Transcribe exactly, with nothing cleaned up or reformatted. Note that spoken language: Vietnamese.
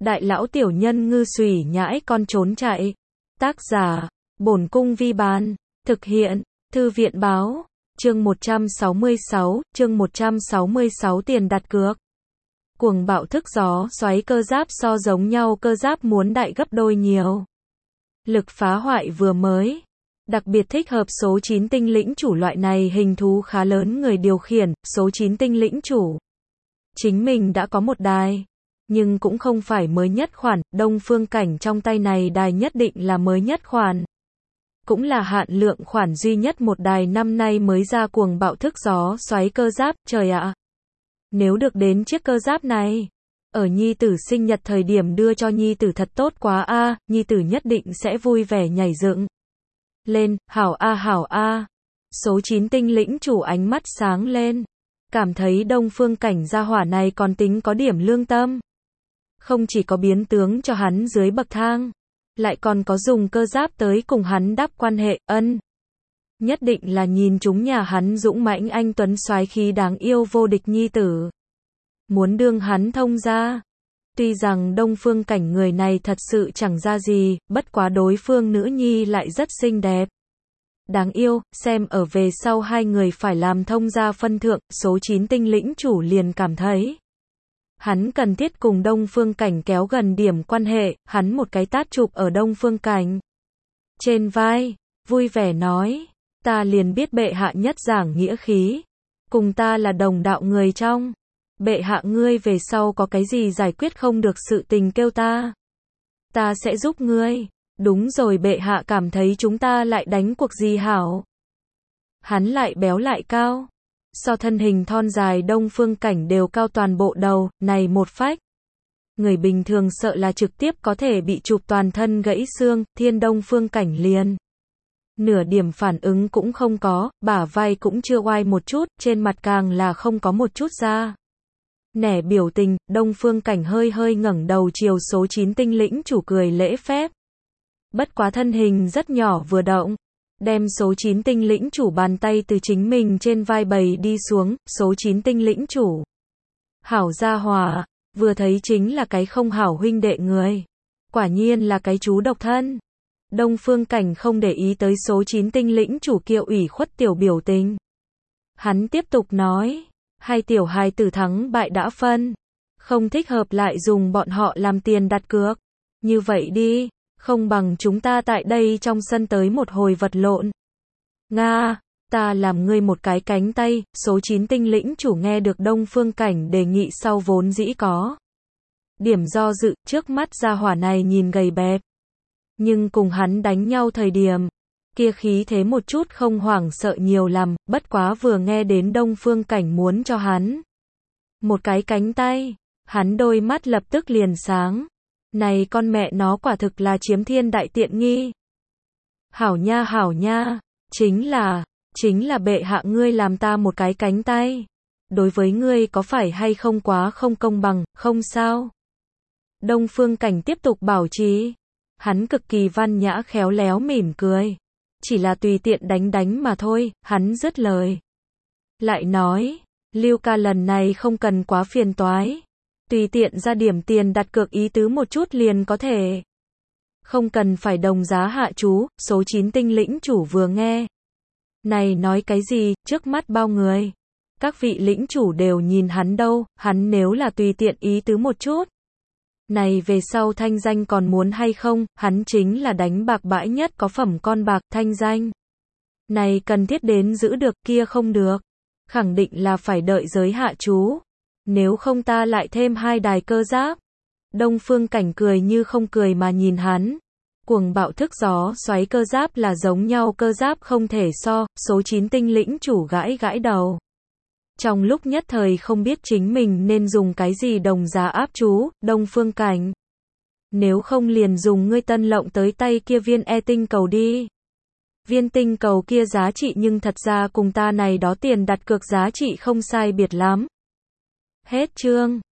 Đại lão tiểu nhân ngư xùy nhãi con trốn chạy. Tác giả, Bổn Cung Vi Bán. Thực hiện, Thư viện Báo. Chương một trăm sáu mươi sáu, chương một trăm sáu mươi sáu tiền đặt cược. Cuồng bạo thức gió xoáy cơ giáp so giống nhau cơ giáp muốn đại gấp đôi nhiều. Lực phá hoại vừa mới. Đặc biệt thích hợp số chín tinh lĩnh chủ loại này hình thú khá lớn người điều khiển, số chín tinh lĩnh chủ. Chính mình đã có một đài. Nhưng cũng không phải mới nhất khoản, Đông Phương Cảnh trong tay này đài nhất định là mới nhất khoản. Cũng là hạn lượng khoản duy nhất một đài năm nay mới ra cuồng bạo thức gió xoáy cơ giáp, trời ạ. Nếu được đến chiếc cơ giáp này, ở nhi tử sinh nhật thời điểm đưa cho nhi tử thật tốt quá a, nhi tử nhất định sẽ vui vẻ nhảy dựng lên, hảo a hảo a. Số chín tinh lĩnh chủ ánh mắt sáng lên, cảm thấy Đông Phương Cảnh gia hỏa này còn tính có điểm lương tâm. Không chỉ có biến tướng cho hắn dưới bậc thang, lại còn có dùng cơ giáp tới cùng hắn đắp quan hệ, ân. Nhất định là nhìn chúng nhà hắn dũng mãnh anh tuấn soái khí đáng yêu vô địch nhi tử. Muốn đương hắn thông gia. Tuy rằng Đông Phương Cảnh người này thật sự chẳng ra gì, bất quá đối phương nữ nhi lại rất xinh đẹp. Đáng yêu, xem ở về sau hai người phải làm thông gia phân thượng, số chín tinh lĩnh chủ liền cảm thấy. Hắn cần thiết cùng Đông Phương Cảnh kéo gần điểm quan hệ, hắn một cái tát chụp ở Đông Phương Cảnh trên vai, vui vẻ nói, ta liền biết bệ hạ nhất giảng nghĩa khí, cùng ta là đồng đạo người trong, bệ hạ ngươi về sau có cái gì giải quyết không được sự tình kêu ta, ta sẽ giúp ngươi, đúng rồi bệ hạ cảm thấy chúng ta lại đánh cuộc gì hảo. Hắn lại béo lại cao. So thân hình thon dài Đông Phương Cảnh đều cao toàn bộ đầu, này một phách. Người bình thường sợ là trực tiếp có thể bị chụp toàn thân gãy xương, thiên Đông Phương Cảnh liền. Nửa điểm phản ứng cũng không có, bả vai cũng chưa oai một chút, trên mặt càng là không có một chút da. Nẻ biểu tình, Đông Phương Cảnh hơi hơi ngẩng đầu chiều số chín tinh lĩnh chủ cười lễ phép. Bất quá thân hình rất nhỏ vừa động. Đem số chín tinh lĩnh chủ bàn tay từ chính mình trên vai bầy đi xuống, số chín tinh lĩnh chủ. Hảo gia hỏa, vừa thấy chính là cái không hảo huynh đệ người. Quả nhiên là cái chú độc thân. Đông Phương Cảnh không để ý tới số chín tinh lĩnh chủ kia ủy khuất tiểu biểu tình. Hắn tiếp tục nói, hai tiểu hài tử thắng bại đã phân. Không thích hợp lại dùng bọn họ làm tiền đặt cược. Như vậy đi. Không bằng chúng ta tại đây trong sân tới một hồi vật lộn. Nga, ta làm ngươi một cái cánh tay, số chín tinh lĩnh chủ nghe được Đông Phương Cảnh đề nghị sau vốn dĩ có. Điểm do dự, trước mắt gia hỏa này nhìn gầy bẹp. Nhưng cùng hắn đánh nhau thời điểm, kia khí thế một chút không hoảng sợ nhiều lắm, bất quá vừa nghe đến Đông Phương Cảnh muốn cho hắn. Một cái cánh tay, hắn đôi mắt lập tức liền sáng. Này con mẹ nó quả thực là chiếm thiên đại tiện nghi. Hảo nha hảo nha, chính là, chính là bệ hạ ngươi làm ta một cái cánh tay. Đối với ngươi có phải hay không quá không công bằng, không sao. Đông Phương Cảnh tiếp tục bảo trì. Hắn cực kỳ văn nhã khéo léo mỉm cười. Chỉ là tùy tiện đánh đánh mà thôi, hắn dứt lời. Lại nói, Lưu ca lần này không cần quá phiền toái. Tùy tiện ra điểm tiền đặt cược ý tứ một chút liền có thể. Không cần phải đồng giá hạ chú, số chín tinh lĩnh chủ vừa nghe. Này nói cái gì, trước mắt bao người. Các vị lĩnh chủ đều nhìn hắn đâu, hắn nếu là tùy tiện ý tứ một chút. Này về sau thanh danh còn muốn hay không, hắn chính là đánh bạc bãi nhất có phẩm con bạc thanh danh. Này cần thiết đến giữ được kia không được. Khẳng định là phải đợi giới hạ chú. Nếu không ta lại thêm hai đài cơ giáp. Đông Phương Cảnh cười như không cười mà nhìn hắn. Cuồng bạo thức gió xoáy cơ giáp là giống nhau cơ giáp không thể so, số chín tinh lĩnh chủ gãi gãi đầu. Trong lúc nhất thời không biết chính mình nên dùng cái gì đồng giá áp chú, Đông Phương Cảnh. Nếu không liền dùng ngươi tân lộng tới tay kia viên e tinh cầu đi. Viên tinh cầu kia giá trị nhưng thật ra cùng ta này đó tiền đặt cược giá trị không sai biệt lắm. Hết chương.